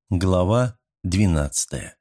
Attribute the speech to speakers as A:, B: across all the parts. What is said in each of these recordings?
A: Глава 12.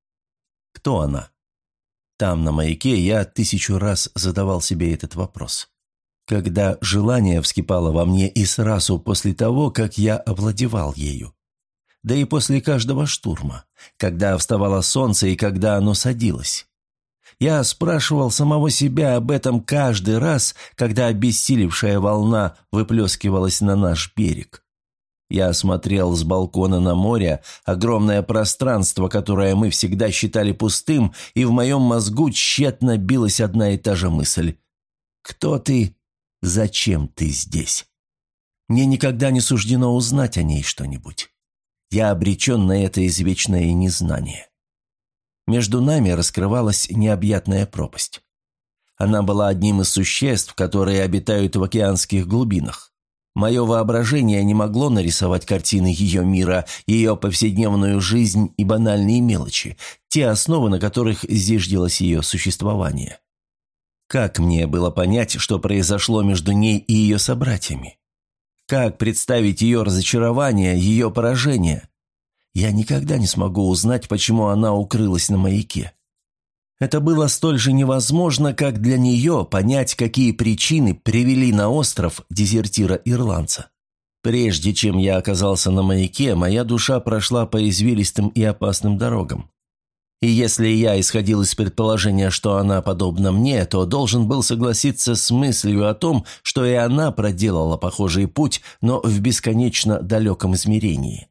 A: Кто она? Там, на маяке, я 1000 раз задавал себе этот вопрос. Когда желание вскипало во мне и сразу после того, как я овладевал ею. Да и после каждого штурма, когда вставало солнце и когда оно садилось. Я спрашивал самого себя об этом каждый раз, когда обессилевшая волна выплескивалась на наш берег. Я смотрел с балкона на море, огромное пространство, которое мы всегда считали пустым, и в моем мозгу тщетно билась одна и та же мысль. «Кто ты? Зачем ты здесь?» Мне никогда не суждено узнать о ней что-нибудь. Я обречен на это извечное незнание. Между нами раскрывалась необъятная пропасть. Она была одним из существ, которые обитают в океанских глубинах. Мое воображение не могло нарисовать картины ее мира, ее повседневную жизнь и банальные мелочи, те основы, на которых зиждилось ее существование. Как мне было понять, что произошло между ней и ее собратьями? Как представить ее разочарование, ее поражение? Я никогда не смогу узнать, почему она укрылась на маяке. Это было столь же невозможно, как для нее понять, какие причины привели на остров дезертира-ирландца. Прежде чем я оказался на маяке, моя душа прошла по извилистым и опасным дорогам. И если я исходил из предположения, что она подобна мне, то должен был согласиться с мыслью о том, что и она проделала похожий путь, но в бесконечно далеком измерении.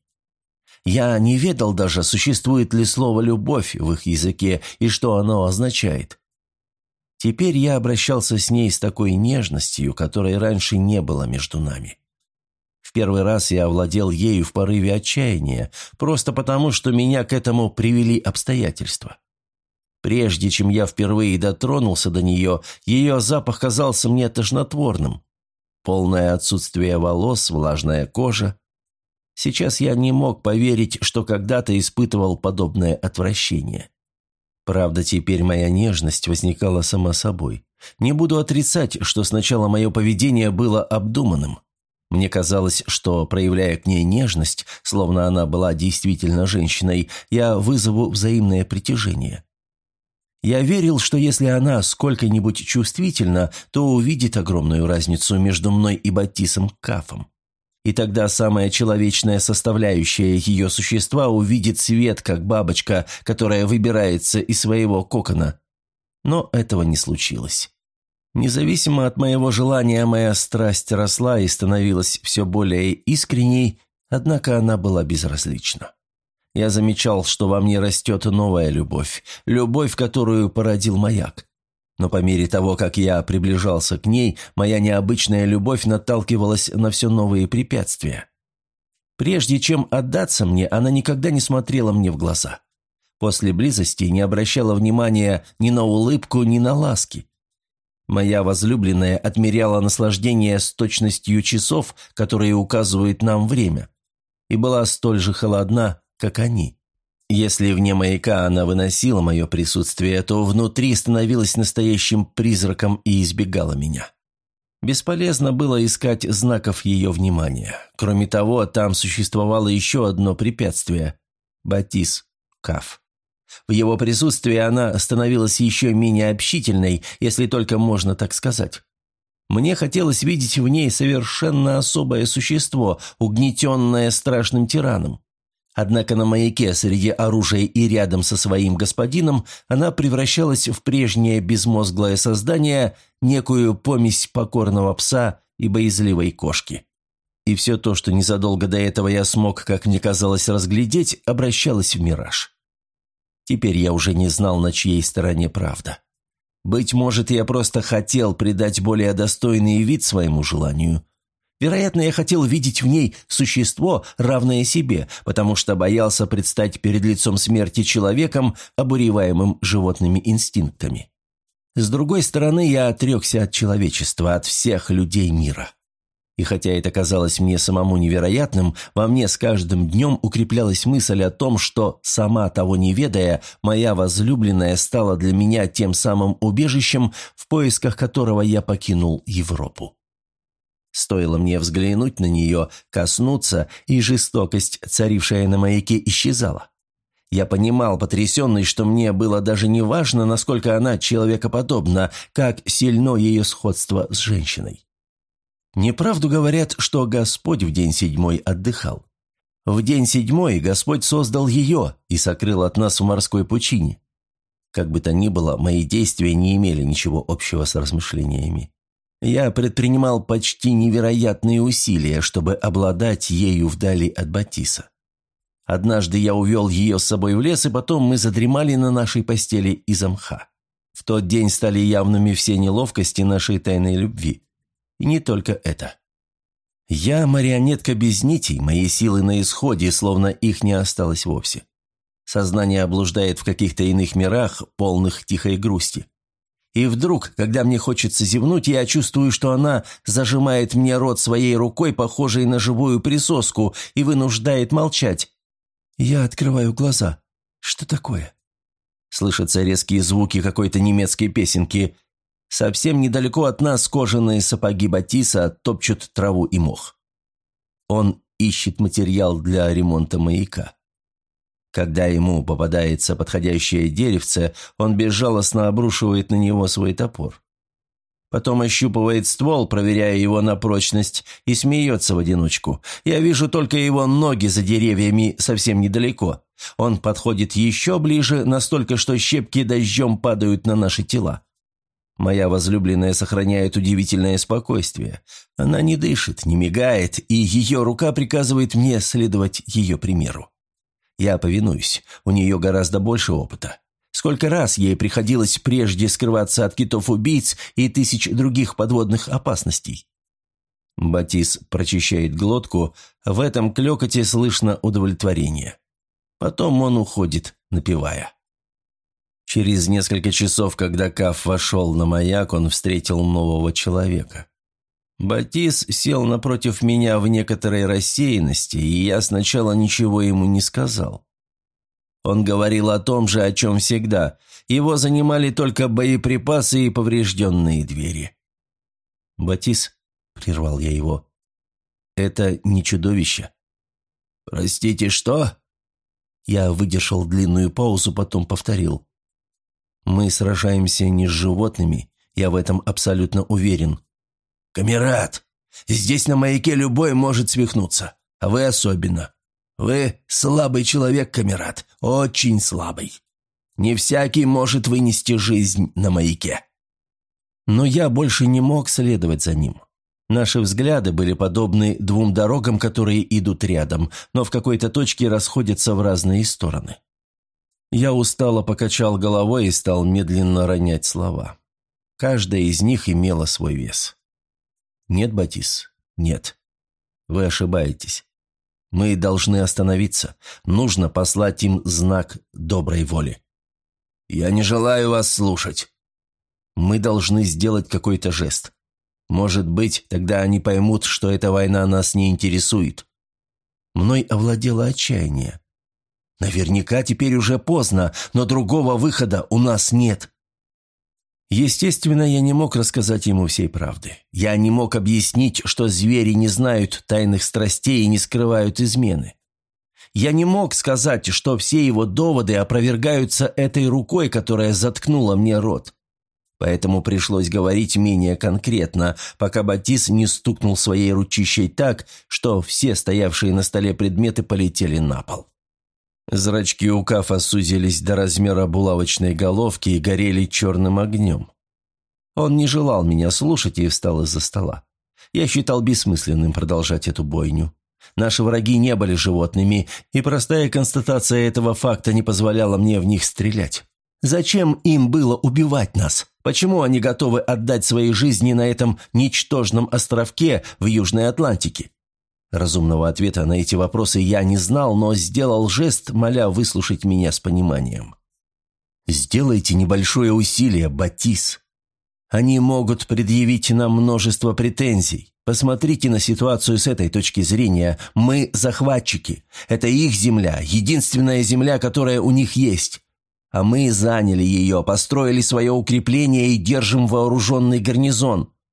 A: Я не ведал даже, существует ли слово «любовь» в их языке и что оно означает. Теперь я обращался с ней с такой нежностью, которой раньше не было между нами. В первый раз я овладел ею в порыве отчаяния, просто потому, что меня к этому привели обстоятельства. Прежде чем я впервые дотронулся до нее, ее запах казался мне тошнотворным. Полное отсутствие волос, влажная кожа. Сейчас я не мог поверить, что когда-то испытывал подобное отвращение. Правда, теперь моя нежность возникала сама собой. Не буду отрицать, что сначала мое поведение было обдуманным. Мне казалось, что, проявляя к ней нежность, словно она была действительно женщиной, я вызову взаимное притяжение. Я верил, что если она сколько-нибудь чувствительна, то увидит огромную разницу между мной и Батисом Кафом. И тогда самая человечная составляющая ее существа увидит свет, как бабочка, которая выбирается из своего кокона. Но этого не случилось. Независимо от моего желания, моя страсть росла и становилась все более искренней, однако она была безразлична. Я замечал, что во мне растет новая любовь, любовь, которую породил маяк. Но по мере того, как я приближался к ней, моя необычная любовь наталкивалась на все новые препятствия. Прежде чем отдаться мне, она никогда не смотрела мне в глаза. После близости не обращала внимания ни на улыбку, ни на ласки. Моя возлюбленная отмеряла наслаждение с точностью часов, которые указывают нам время, и была столь же холодна, как они. Если вне маяка она выносила мое присутствие, то внутри становилась настоящим призраком и избегала меня. Бесполезно было искать знаков ее внимания. Кроме того, там существовало еще одно препятствие – Батис Каф. В его присутствии она становилась еще менее общительной, если только можно так сказать. Мне хотелось видеть в ней совершенно особое существо, угнетенное страшным тираном. Однако на маяке среди оружия и рядом со своим господином она превращалась в прежнее безмозглое создание, некую помесь покорного пса и боязливой кошки. И все то, что незадолго до этого я смог, как мне казалось, разглядеть, обращалось в мираж. Теперь я уже не знал, на чьей стороне правда. Быть может, я просто хотел придать более достойный вид своему желанию. Вероятно, я хотел видеть в ней существо, равное себе, потому что боялся предстать перед лицом смерти человеком, обуреваемым животными инстинктами. С другой стороны, я отрекся от человечества, от всех людей мира. И хотя это казалось мне самому невероятным, во мне с каждым днем укреплялась мысль о том, что, сама того не ведая, моя возлюбленная стала для меня тем самым убежищем, в поисках которого я покинул Европу. Стоило мне взглянуть на нее, коснуться, и жестокость, царившая на маяке, исчезала. Я понимал, потрясенный, что мне было даже не важно, насколько она человекоподобна, как сильно ее сходство с женщиной. Неправду говорят, что Господь в день 7 отдыхал. В день 7 Господь создал ее и сокрыл от нас в морской пучине. Как бы то ни было, мои действия не имели ничего общего с размышлениями. Я предпринимал почти невероятные усилия, чтобы обладать ею вдали от Батиса. Однажды я увел ее с собой в лес, и потом мы задремали на нашей постели из мха. В тот день стали явными все неловкости нашей тайной любви. И не только это. Я марионетка без нитей, мои силы на исходе, словно их не осталось вовсе. Сознание блуждает в каких-то иных мирах, полных тихой грусти. И вдруг, когда мне хочется зевнуть, я чувствую, что она зажимает мне рот своей рукой, похожей на живую присоску, и вынуждает молчать. Я открываю глаза. Что такое? Слышатся резкие звуки какой-то немецкой песенки. Совсем недалеко от нас кожаные сапоги Батиса топчут траву и мох. Он ищет материал для ремонта маяка. Когда ему попадается подходящее деревце, он безжалостно обрушивает на него свой топор. Потом ощупывает ствол, проверяя его на прочность, и смеется в одиночку. Я вижу только его ноги за деревьями совсем недалеко. Он подходит еще ближе, настолько, что щепки дождем падают на наши тела. Моя возлюбленная сохраняет удивительное спокойствие. Она не дышит, не мигает, и ее рука приказывает мне следовать ее примеру. Я повинуюсь, у нее гораздо больше опыта. Сколько раз ей приходилось прежде скрываться от китов-убийц и тысяч других подводных опасностей. Батис прочищает глотку, в этом клёкоте слышно удовлетворение. Потом он уходит, напевая. Через несколько часов, когда Каф вошел на маяк, он встретил нового человека. Батис сел напротив меня в некоторой рассеянности, и я сначала ничего ему не сказал. Он говорил о том же, о чем всегда. Его занимали только боеприпасы и поврежденные двери. «Батис», — прервал я его, — «это не чудовище». «Простите, что?» Я выдержал длинную паузу, потом повторил. «Мы сражаемся не с животными, я в этом абсолютно уверен». «Камерат, здесь на маяке любой может свихнуться, а вы особенно. Вы слабый человек, Камерат, очень слабый. Не всякий может вынести жизнь на маяке». Но я больше не мог следовать за ним. Наши взгляды были подобны двум дорогам, которые идут рядом, но в какой-то точке расходятся в разные стороны. Я устало покачал головой и стал медленно ронять слова. Каждая из них имела свой вес. «Нет, Батис, нет. Вы ошибаетесь. Мы должны остановиться. Нужно послать им знак доброй воли». «Я не желаю вас слушать». «Мы должны сделать какой-то жест. Может быть, тогда они поймут, что эта война нас не интересует». Мной овладело отчаяние. Наверняка теперь уже поздно, но другого выхода у нас нет. Естественно, я не мог рассказать ему всей правды. Я не мог объяснить, что звери не знают тайных страстей и не скрывают измены. Я не мог сказать, что все его доводы опровергаются этой рукой, которая заткнула мне рот. Поэтому пришлось говорить менее конкретно, пока Батис не стукнул своей ручищей так, что все стоявшие на столе предметы полетели на пол. Зрачки у Кафа сузились до размера булавочной головки и горели черным огнем. Он не желал меня слушать и встал из-за стола. Я считал бессмысленным продолжать эту бойню. Наши враги не были животными, и простая констатация этого факта не позволяла мне в них стрелять. Зачем им было убивать нас? Почему они готовы отдать свои жизни на этом ничтожном островке в Южной Атлантике? Разумного ответа на эти вопросы я не знал, но сделал жест, моля выслушать меня с пониманием. «Сделайте небольшое усилие, Батис. Они могут предъявить нам множество претензий. Посмотрите на ситуацию с этой точки зрения. Мы захватчики. Это их земля, единственная земля, которая у них есть. А мы заняли ее, построили свое укрепление и держим вооруженный гарнизон.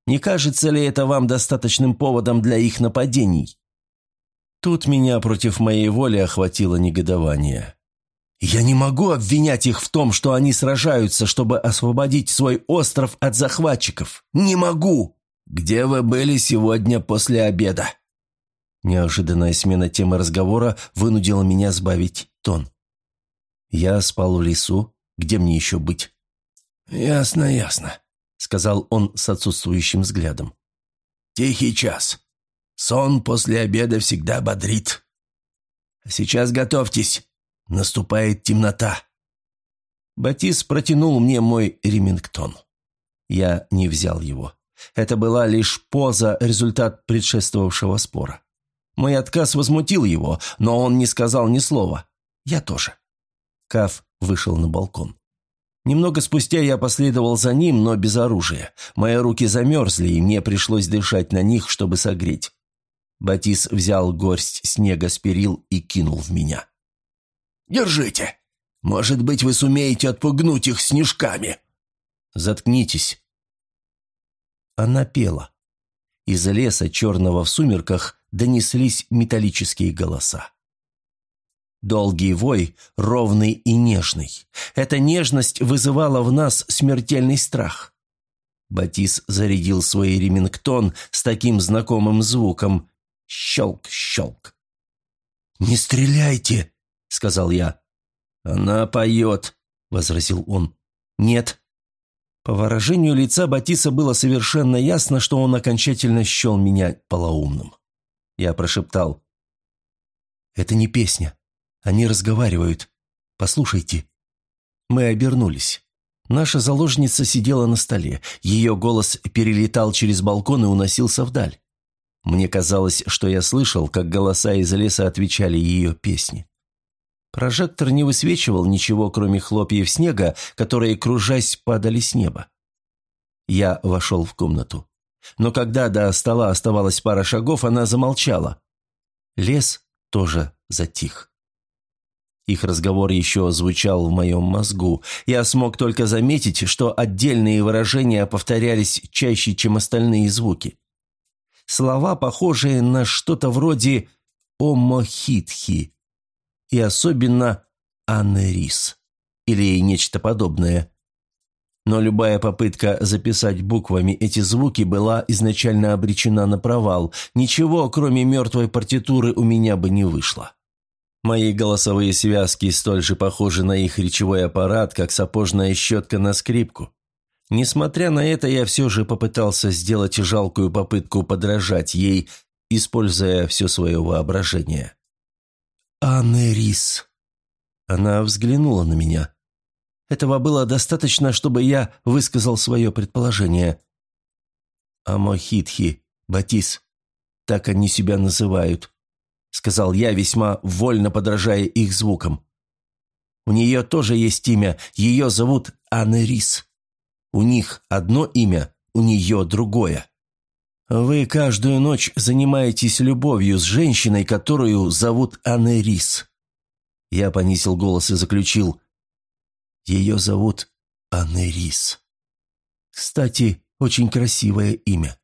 A: Не кажется ли это вам достаточным поводом для их нападений?» Тут меня против моей воли охватило негодование. «Я не могу обвинять их в том, что они сражаются, чтобы освободить свой остров от захватчиков. Не могу!» «Где вы были сегодня после обеда?» Неожиданная смена темы разговора вынудила меня сбавить тон. «Я спал в лесу. Где мне еще быть?» «Ясно, ясно», — сказал он с отсутствующим взглядом. «Тихий час. Сон после обеда всегда бодрит. Сейчас готовьтесь. Наступает темнота». Батис протянул мне мой ремингтон. Я не взял его. Это была лишь поза, результат предшествовавшего спора. Мой отказ возмутил его, но он не сказал ни слова. Я тоже. Каф вышел на балкон. Немного спустя я последовал за ним, но без оружия. Мои руки замерзли, и мне пришлось дышать на них, чтобы согреть. Батис взял горсть снега с перил и кинул в меня. «Держите! Может быть, вы сумеете отпугнуть их снежками!» «Заткнитесь!» Она пела. Из леса, черного в сумерках, донеслись металлические голоса. Долгий вой, ровный и нежный. Эта нежность вызывала в нас смертельный страх. Батис зарядил свой ремингтон с таким знакомым звуком. Щелк-щелк. «Не стреляйте!» — сказал я. «Она поет», — возразил он. «Нет». По выражению лица Батиса было совершенно ясно, что он окончательно счел меня полоумным. Я прошептал. «Это не песня. Они разговаривают. Послушайте». Мы обернулись. Наша заложница сидела на столе. Ее голос перелетал через балкон и уносился вдаль. Мне казалось, что я слышал, как голоса из леса отвечали ее песне. Прожектор не высвечивал ничего, кроме хлопьев снега, которые, кружась, падали с неба. Я вошел в комнату. Но когда до стола оставалось пара шагов, она замолчала. Лес тоже затих. Их разговор еще звучал в моем мозгу. Я смог только заметить, что отдельные выражения повторялись чаще, чем остальные звуки. Слова, похожие на что-то вроде «омохитхи» и особенно «анерис» или нечто подобное. Но любая попытка записать буквами эти звуки была изначально обречена на провал. Ничего, кроме мертвой партитуры, у меня бы не вышло. Мои голосовые связки столь же похожи на их речевой аппарат, как сапожная щетка на скрипку. Несмотря на это, я все же попытался сделать жалкую попытку подражать ей, используя все свое воображение. «Анерис». Она взглянула на меня. Этого было достаточно, чтобы я высказал свое предположение. «Амохитхи, Батис, так они себя называют», — сказал я, весьма вольно подражая их звукам. «У нее тоже есть имя, ее зовут Анерис. У них одно имя, у нее другое. Вы каждую ночь занимаетесь любовью с женщиной, которую зовут Анерис». Я понизил голос и заключил: «Ее зовут Анерис. Кстати, очень красивое имя».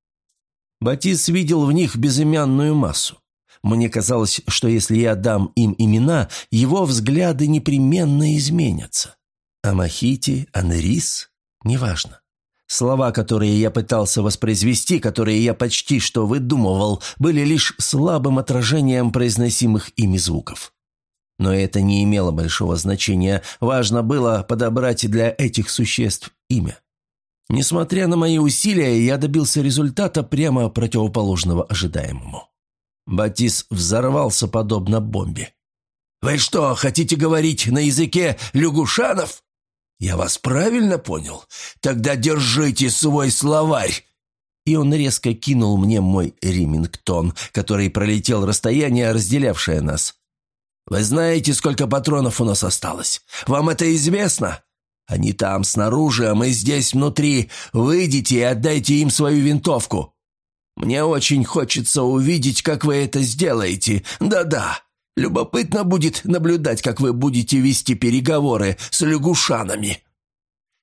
A: Батис видел в них безымянную массу. Мне казалось, что если я дам им имена, его взгляды непременно изменятся. Амахити, Анерис – неважно. Слова, которые я пытался воспроизвести, которые я почти что выдумывал, были лишь слабым отражением произносимых ими звуков. Но это не имело большого значения. Важно было подобрать для этих существ имя. Несмотря на мои усилия, я добился результата прямо противоположного ожидаемому. Батис взорвался подобно бомбе. «Вы что, хотите говорить на языке лягушанов? Я вас правильно понял? Тогда держите свой словарь!» И он резко кинул мне мой ремингтон, который пролетел расстояние, разделявшее нас. «Вы знаете, сколько патронов у нас осталось? Вам это известно? Они там снаружи, а мы здесь внутри. Выйдите и отдайте им свою винтовку. Мне очень хочется увидеть, как вы это сделаете. Да-да, любопытно будет наблюдать, как вы будете вести переговоры с лягушанами».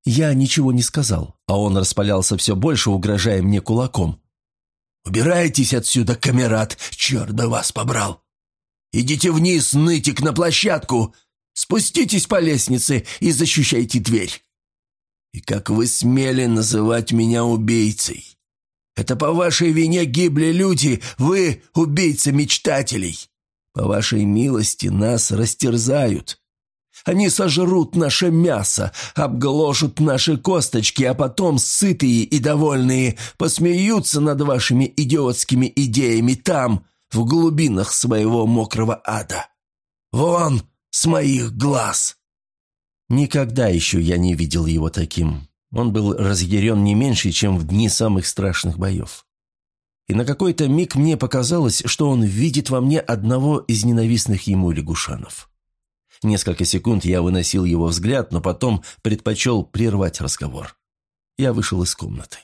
A: Я ничего не сказал, а он распалялся все больше, угрожая мне кулаком.
B: «Убирайтесь отсюда, камерат, черт бы вас побрал! Идите вниз, нытик, на площадку! Спуститесь по лестнице и защищайте дверь! И как вы смели называть меня убийцей? Это по вашей вине гибли люди, вы убийца мечтателей! По вашей милости нас растерзают!» Они сожрут наше мясо, обгложат наши косточки, а потом, сытые и довольные, посмеются над вашими идиотскими идеями там, в глубинах своего мокрого ада. Вон с моих глаз!»
A: Никогда еще я не видел его таким. Он был разъярен не меньше, чем в дни самых страшных боев. И на какой-то миг мне показалось, что он видит во мне одного из ненавистных ему лягушанов. Несколько секунд я выносил его взгляд, но потом предпочел прервать разговор. Я вышел из комнаты.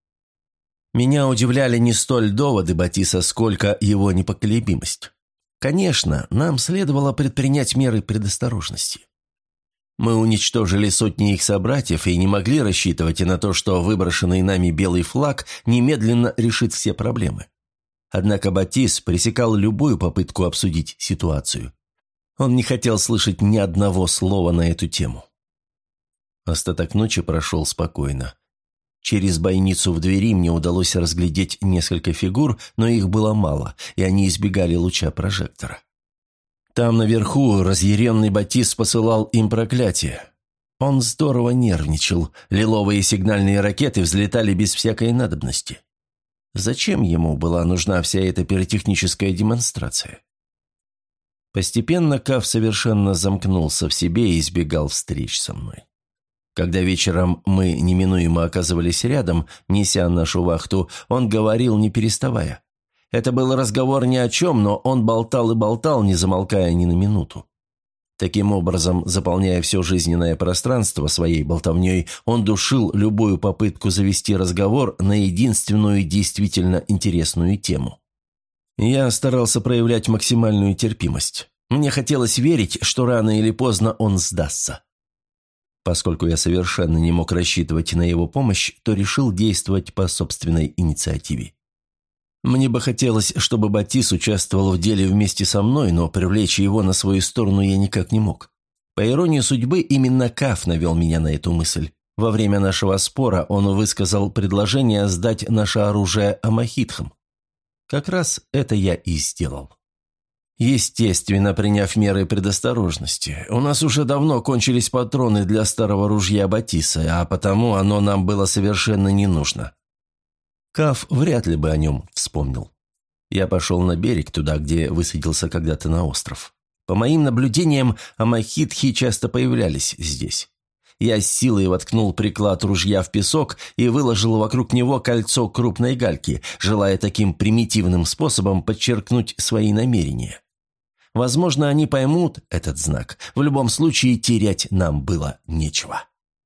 A: Меня удивляли не столь доводы Батиса, сколько его непоколебимость. Конечно, нам следовало предпринять меры предосторожности. Мы уничтожили сотни их собратьев и не могли рассчитывать и на то, что выброшенный нами белый флаг немедленно решит все проблемы. Однако Батис пресекал любую попытку обсудить ситуацию. Он не хотел слышать ни одного слова на эту тему. Остаток ночи прошел спокойно. Через бойницу в двери мне удалось разглядеть несколько фигур, но их было мало, и они избегали луча прожектора. Там наверху разъяренный Батис посылал им проклятие. Он здорово нервничал, лиловые сигнальные ракеты взлетали без всякой надобности. Зачем ему была нужна вся эта пиротехническая демонстрация? Постепенно Каф совершенно замкнулся в себе и избегал встреч со мной. Когда вечером мы неминуемо оказывались рядом, неся нашу вахту, он говорил, не переставая. Это был разговор ни о чем, но он болтал и болтал, не замолкая ни на минуту. Таким образом, заполняя все жизненное пространство своей болтовней, он душил любую попытку завести разговор на единственную действительно интересную тему. Я старался проявлять максимальную терпимость. Мне хотелось верить, что рано или поздно он сдастся. Поскольку я совершенно не мог рассчитывать на его помощь, то решил действовать по собственной инициативе. Мне бы хотелось, чтобы Батис участвовал в деле вместе со мной, но привлечь его на свою сторону я никак не мог. По иронии судьбы, именно Каф навел меня на эту мысль. Во время нашего спора он высказал предложение сдать наше оружие амахитхам. Как раз это я и сделал. Естественно, приняв меры предосторожности. У нас уже давно кончились патроны для старого ружья Батиса, а потому оно нам было совершенно не нужно. Каф вряд ли бы о нем вспомнил. Я пошел на берег, туда, где высадился когда-то на остров. По моим наблюдениям, амахитхи часто появлялись здесь. Я с силой воткнул приклад ружья в песок и выложил вокруг него кольцо крупной гальки, желая таким примитивным способом подчеркнуть свои намерения. Возможно, они поймут этот знак. В любом случае, терять нам было нечего.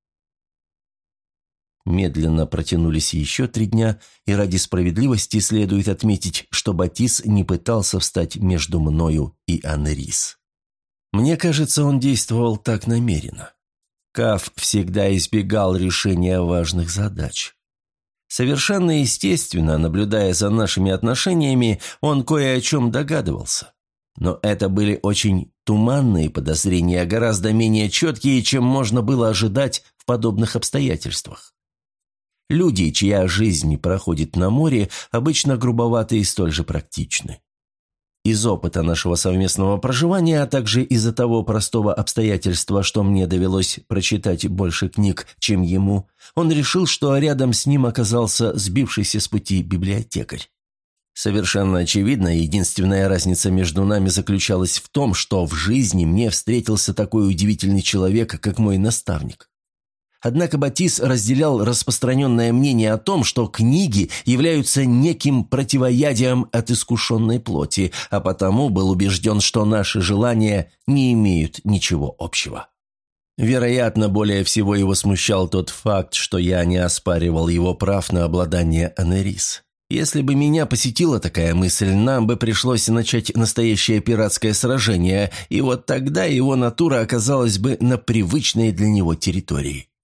A: Медленно протянулись еще 3 дня, и ради справедливости следует отметить, что Батис не пытался встать между мною и Анерис. Мне кажется, он действовал так намеренно. Каф всегда избегал решения важных задач. Совершенно естественно, наблюдая за нашими отношениями, он кое о чем догадывался. Но это были очень туманные подозрения, гораздо менее четкие, чем можно было ожидать в подобных обстоятельствах. Люди, чья жизнь проходит на море, обычно грубоваты и столь же практичны. Из опыта нашего совместного проживания, а также из-за того простого обстоятельства, что мне довелось прочитать больше книг, чем ему, он решил, что рядом с ним оказался сбившийся с пути библиотекарь. Совершенно очевидно, единственная разница между нами заключалась в том, что в жизни мне встретился такой удивительный человек, как мой наставник. Однако Батис разделял распространенное мнение о том, что книги являются неким противоядием от искушенной плоти, а потому был убежден, что наши желания не имеют ничего общего. Вероятно, более всего его смущал тот факт, что я не оспаривал его прав на обладание Анерис. Если бы меня посетила такая мысль, нам бы пришлось начать настоящее пиратское сражение, и вот тогда его натура оказалась бы на привычной для него территории.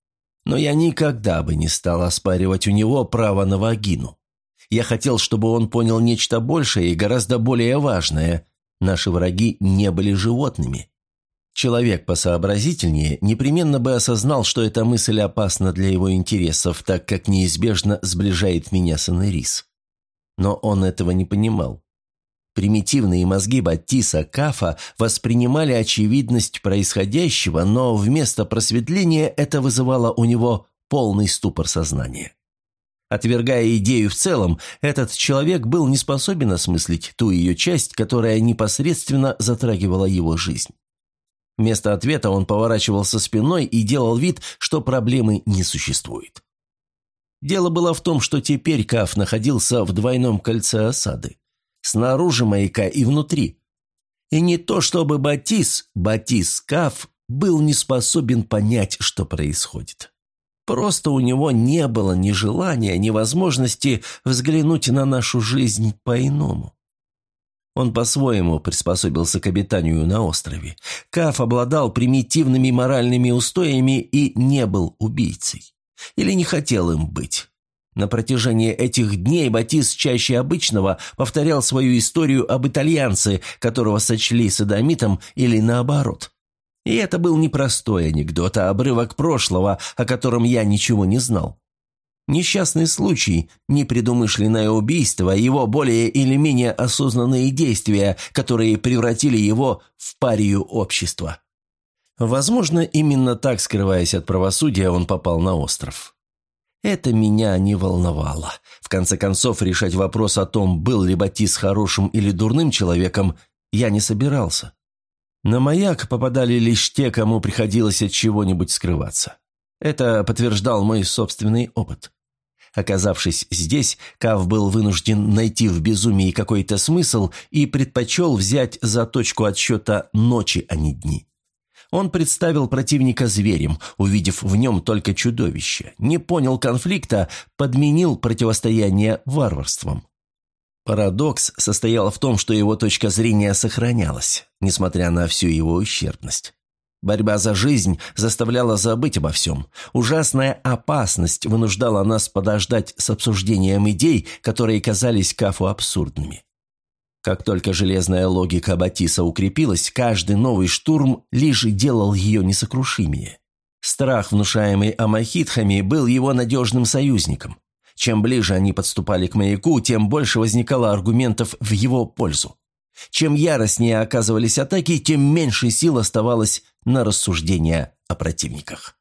A: Но я никогда бы не стал оспаривать у него право на вагину. Я хотел, чтобы он понял нечто большее и гораздо более важное. Наши враги не были животными. Человек посообразительнее непременно бы осознал, что эта мысль опасна для его интересов, так как неизбежно сближает меня с Энерис. Но он этого не понимал. Примитивные мозги Батиса Кафа воспринимали очевидность происходящего, но вместо просветления это вызывало у него полный ступор сознания. Отвергая идею в целом, этот человек был не способен осмыслить ту ее часть, которая непосредственно затрагивала его жизнь. Вместо ответа он поворачивался спиной и делал вид, что проблемы не существует. Дело было в том, что теперь Каф находился в двойном кольце осады. Снаружи маяка и внутри. И не то чтобы Батис Каф был не способен понять, что происходит. Просто у него не было ни желания, ни возможности взглянуть на нашу жизнь по-иному. Он по-своему приспособился к обитанию на острове. Каф обладал примитивными моральными устоями и не был убийцей. Или не хотел им быть. На протяжении этих дней Батис чаще обычного повторял свою историю об итальянце, которого сочли содомитом, или наоборот. И это был не простой анекдот, а обрывок прошлого, о котором я ничего не знал. Несчастный случай, непредумышленное убийство, его более или менее осознанные действия, которые превратили его в парию общества. Возможно, именно так, скрываясь от правосудия, он попал на остров. Это меня не волновало. В конце концов, решать вопрос о том, был ли Батис хорошим или дурным человеком, я не собирался. На маяк попадали лишь те, кому приходилось от чего-нибудь скрываться. Это подтверждал мой собственный опыт. Оказавшись здесь, Каф был вынужден найти в безумии какой-то смысл и предпочел взять за точку отсчета ночи, а не дни. Он представил противника зверем, увидев в нем только чудовище, не понял конфликта, подменил противостояние варварством. Парадокс состоял в том, что его точка зрения сохранялась, несмотря на всю его ущербность. Борьба за жизнь заставляла забыть обо всем. Ужасная опасность вынуждала нас подождать с обсуждением идей, которые казались Кафу абсурдными. Как только железная логика Батиса укрепилась, каждый новый штурм лишь делал ее несокрушимее. Страх, внушаемый амахитхами, был его надежным союзником. Чем ближе они подступали к маяку, тем больше возникало аргументов в его пользу. Чем яростнее оказывались атаки, тем меньше сил оставалось на рассуждения о противниках.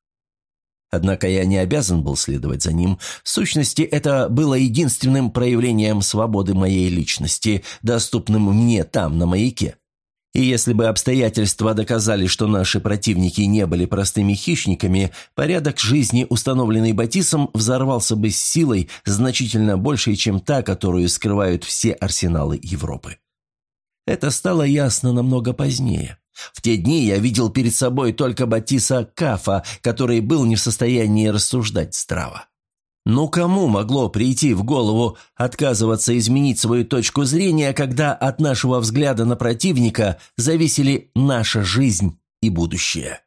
A: Однако я не обязан был следовать за ним. В сущности, это было единственным проявлением свободы моей личности, доступным мне там, на маяке. И если бы обстоятельства доказали, что наши противники не были простыми хищниками, порядок жизни, установленный Батисом, взорвался бы с силой значительно большей, чем та, которую скрывают все арсеналы Европы. Это стало ясно намного позднее. В те дни я видел перед собой только Батиса Кафа, который был не в состоянии рассуждать здраво. Ну кому могло прийти в голову отказываться изменить свою точку зрения, когда от нашего взгляда на противника зависели наша жизнь и будущее?